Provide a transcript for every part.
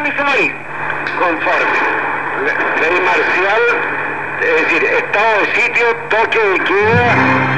Comisón. Conforme. Ley marcial, es decir, estado de sitio, toque de queda.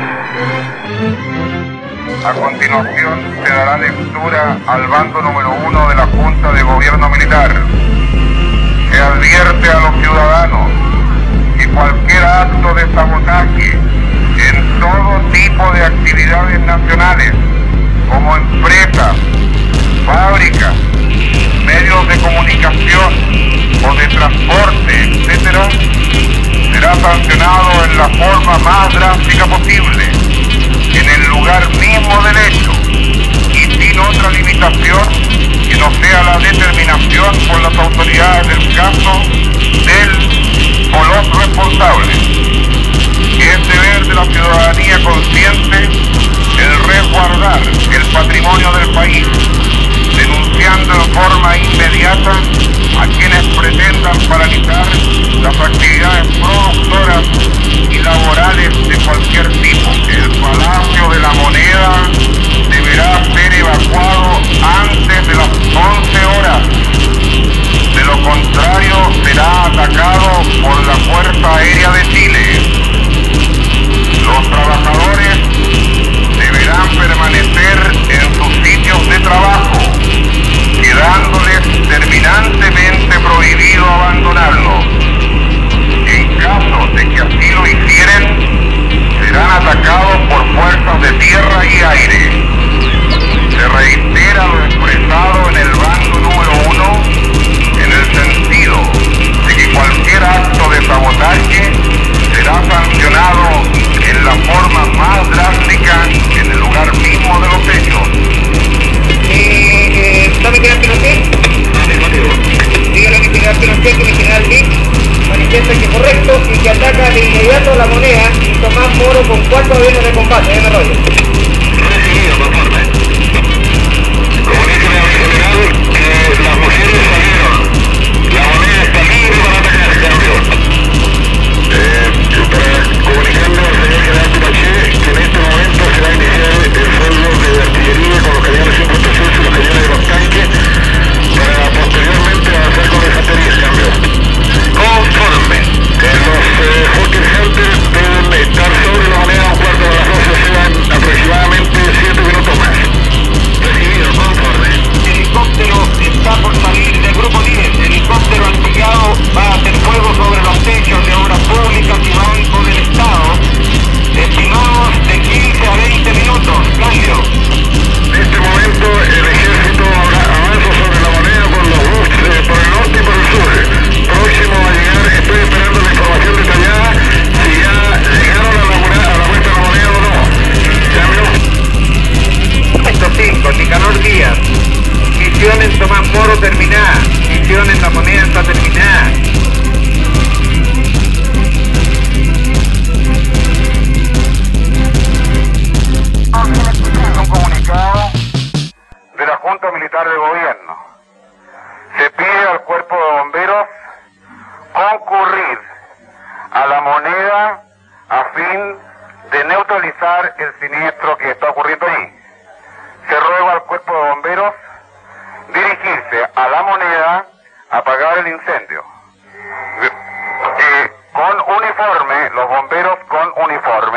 A continuación se dará lectura al bando número 1 de la Junta de Gobierno Militar. Se advierte a los ciudadanos que cualquier acto de sabotaje en todo tipo de actividades nacionales, como empresas, fábricas, medios de comunicación o de transporte, etc., será sancionado en la forma más drástica posible, en el lugar mismo del hecho y sin otra limitación que no sea la determinación por las autoridades del caso del o los responsables. Es deber de la ciudadanía consciente el resguardar el patrimonio del país, denunciando en forma inmediata a quienes pretendan paralizar las actividades productoras y laborales de cualquier tipo. El Palacio de la Moneda deberá ser evacuado antes de las 11 horas. De lo contrario, será atacado por la Fuerza Aérea de Chile. Los trabajadores deberán permanecer en sus sitios de trabajo, quedándoles terminantemente prohibido abandonarlos. En caso de que así lo hicieren, serán atacados por fuerzas de tierra y aire. Se reitera lo expresado en el bando número 1, en el sentido de que cualquier acto de sabotaje será sancionado en la forma más drástica en el lugar mismo de los hechos. ¿Sabe qué Pinochet? Dígale que general Pinochet, que mi general Lick manifiesta que es correcto y que ataca de inmediato la Moneda y Tomás Moro con 4 aviones de combate. ¿Eh, rollo? Recibido, conforme. Comuníqueme al general que las mujeres salieron. La Moneda está libre para atacar, cambio. Para comunicarle al señor general Pinochet que en este momento se va a iniciar el fuego de artillería con los cañones 56 y los cañones de los tanques para posteriormente avanzar con la infantería, cambio. Conforme. Los Hawker Hunters deben estar sobre la Moneda a un cuarto de las 12, o sea, aproximadamente 7 minutos más. Recibido, conforme. El helicóptero está por salir del grupo 10. El helicóptero antillado va a hacer fuego sobre los techos de obras públicas y bancos del Estado, estimados de 15 a 20 minutos. Cambio. En este momento el ejército avanza sobre la Moneda por los buses por el norte y por el sur. Próximo a llegar, estoy esperando la información detallada si ya llegaron a la vuelta de la Moneda o no. ¿Cambio? Puesto 5, Nicanor Díaz. Misión en Tomás Moro terminada. Misión en la Moneda está terminada. Un comunicado de la Junta Militar de Gobierno. Se pide al Cuerpo de Bomberos concurrir a la Moneda a fin de neutralizar el siniestro que está ocurriendo allí. Se ruega al Cuerpo de Bomberos dirigirse a la Moneda a apagar el incendio. Con uniforme, los bomberos con uniforme.